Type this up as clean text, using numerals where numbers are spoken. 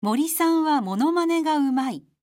森さんはモノマネがうまい。